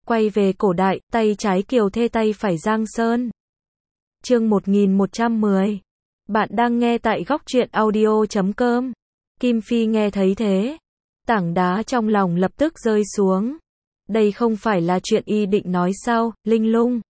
Quay về cổ đại, tay trái Kiều Thê tay phải Giang Sơn. Chương 1110. Bạn đang nghe tại góc truyện audio.com. Kim Phi nghe thấy thế, tảng đá trong lòng lập tức rơi xuống. Đây không phải là chuyện y định nói sao, Linh Lung?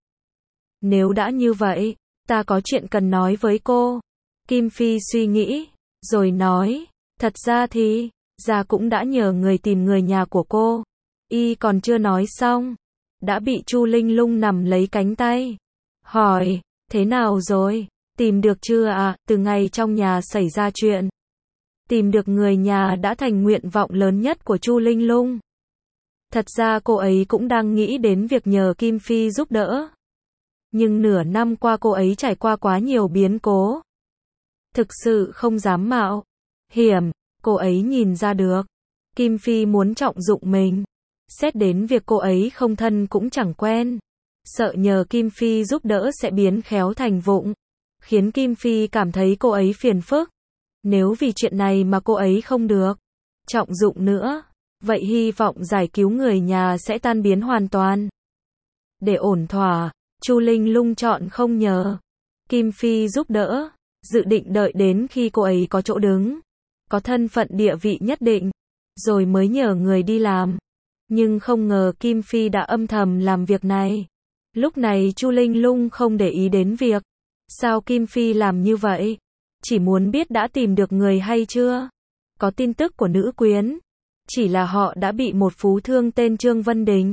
Nếu đã như vậy, ta có chuyện cần nói với cô. Kim Phi suy nghĩ, rồi nói, thật ra thì, gia cũng đã nhờ người tìm người nhà của cô. Y còn chưa nói xong, đã bị Chu Linh Lung nắm lấy cánh tay. Hỏi, thế nào rồi? Tìm được chưa ạ? Từ ngày trong nhà xảy ra chuyện, tìm được người nhà đã thành nguyện vọng lớn nhất của Chu Linh Lung. Thật ra cô ấy cũng đang nghĩ đến việc nhờ Kim Phi giúp đỡ. Nhưng nửa năm qua cô ấy trải qua quá nhiều biến cố. Thực sự không dám mạo hiểm, cô ấy nhìn ra được. Kim Phi muốn trọng dụng mình. Xét đến việc cô ấy không thân cũng chẳng quen. Sợ nhờ Kim Phi giúp đỡ sẽ biến khéo thành vụng. Khiến Kim Phi cảm thấy cô ấy phiền phức. Nếu vì chuyện này mà cô ấy không được trọng dụng nữa, vậy hy vọng giải cứu người nhà sẽ tan biến hoàn toàn. Để ổn thỏa, Chu Linh Lung chọn không nhờ Kim Phi giúp đỡ, dự định đợi đến khi cô ấy có chỗ đứng, có thân phận địa vị nhất định, rồi mới nhờ người đi làm. Nhưng không ngờ Kim Phi đã âm thầm làm việc này. Lúc này Chu Linh Lung không để ý đến việc sao Kim Phi làm như vậy, chỉ muốn biết đã tìm được người hay chưa, có tin tức của nữ quyến. Chỉ là họ đã bị một phú thương tên Trương Vân Đình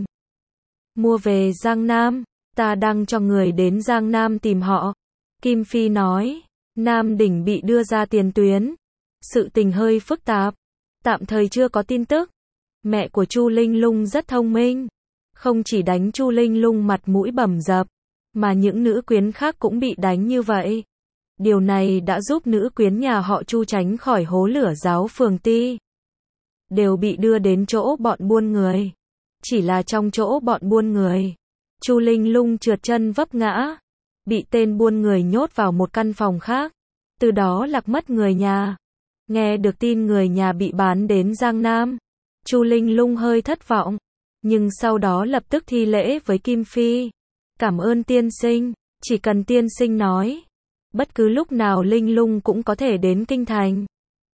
mua về Giang Nam. Ta đang cho người đến Giang Nam tìm họ. Kim Phi nói, Nam Đỉnh bị đưa ra tiền tuyến. Sự tình hơi phức tạp, tạm thời chưa có tin tức. Mẹ của Chu Linh Lung rất thông minh, không chỉ đánh Chu Linh Lung mặt mũi bầm dập, mà những nữ quyến khác cũng bị đánh như vậy. Điều này đã giúp nữ quyến nhà họ Chu tránh khỏi hố lửa giáo phường Ti. Đều bị đưa đến chỗ bọn buôn người. Chỉ là trong chỗ bọn buôn người, Chu Linh Lung trượt chân vấp ngã, bị tên buôn người nhốt vào một căn phòng khác, từ đó lạc mất người nhà. Nghe được tin người nhà bị bán đến Giang Nam, Chu Linh Lung hơi thất vọng, nhưng sau đó lập tức thi lễ với Kim Phi. Cảm ơn tiên sinh, chỉ cần tiên sinh nói, bất cứ lúc nào Linh Lung cũng có thể đến kinh thành.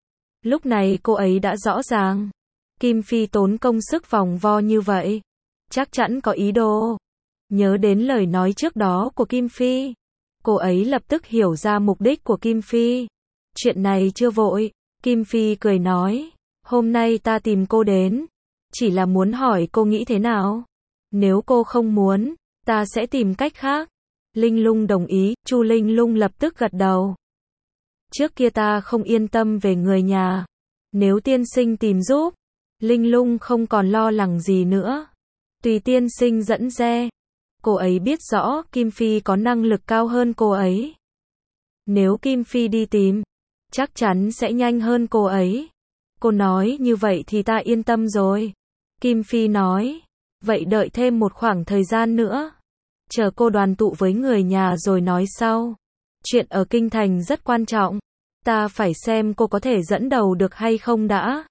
Lúc này cô ấy đã rõ ràng, Kim Phi tốn công sức vòng vo như vậy, chắc chắn có ý đồ. Nhớ đến lời nói trước đó của Kim Phi, cô ấy lập tức hiểu ra mục đích của Kim Phi. Chuyện này chưa vội, Kim Phi cười nói, hôm nay ta tìm cô đến, chỉ là muốn hỏi cô nghĩ thế nào. Nếu cô không muốn, ta sẽ tìm cách khác. Linh Lung đồng ý, Chu Linh Lung lập tức gật đầu. Trước kia ta không yên tâm về người nhà, nếu tiên sinh tìm giúp, Linh Lung không còn lo lắng gì nữa. Tùy tiên sinh dẫn dê. Cô ấy biết rõ Kim Phi có năng lực cao hơn cô ấy. Nếu Kim Phi đi tìm, chắc chắn sẽ nhanh hơn cô ấy. Cô nói như vậy thì ta yên tâm rồi. Kim Phi nói, vậy đợi thêm một khoảng thời gian nữa. Chờ cô đoàn tụ với người nhà rồi nói sau. Chuyện ở kinh thành rất quan trọng. Ta phải xem cô có thể dẫn đầu được hay không đã.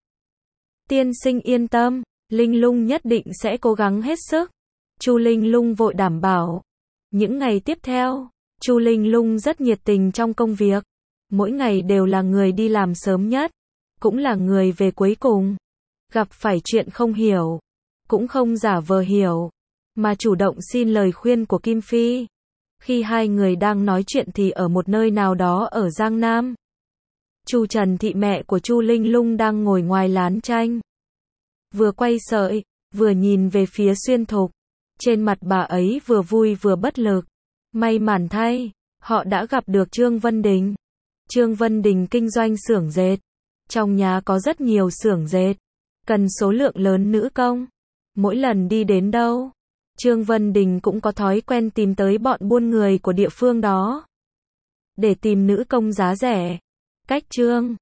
Tiên sinh yên tâm, Linh Lung nhất định sẽ cố gắng hết sức. Chu Linh Lung vội đảm bảo. Những ngày tiếp theo, Chu Linh Lung rất nhiệt tình trong công việc. Mỗi ngày đều là người đi làm sớm nhất, cũng là người về cuối cùng. Gặp phải chuyện không hiểu, cũng không giả vờ hiểu, mà chủ động xin lời khuyên của Kim Phi. Khi hai người đang nói chuyện thì ở một nơi nào đó ở Giang Nam, Chu Trần Thị mẹ của Chu Linh Lung đang ngồi ngoài lán chanh. Vừa quay sợi, vừa nhìn về phía Xuyên Thục. Trên mặt bà ấy vừa vui vừa bất lực. May mắn thay, họ đã gặp được Trương Vân Đình. Trương Vân Đình kinh doanh xưởng dệt. Trong nhà có rất nhiều xưởng dệt, cần số lượng lớn nữ công. Mỗi lần đi đến đâu, Trương Vân Đình cũng có thói quen tìm tới bọn buôn người của địa phương đó, để tìm nữ công giá rẻ. Cách Trương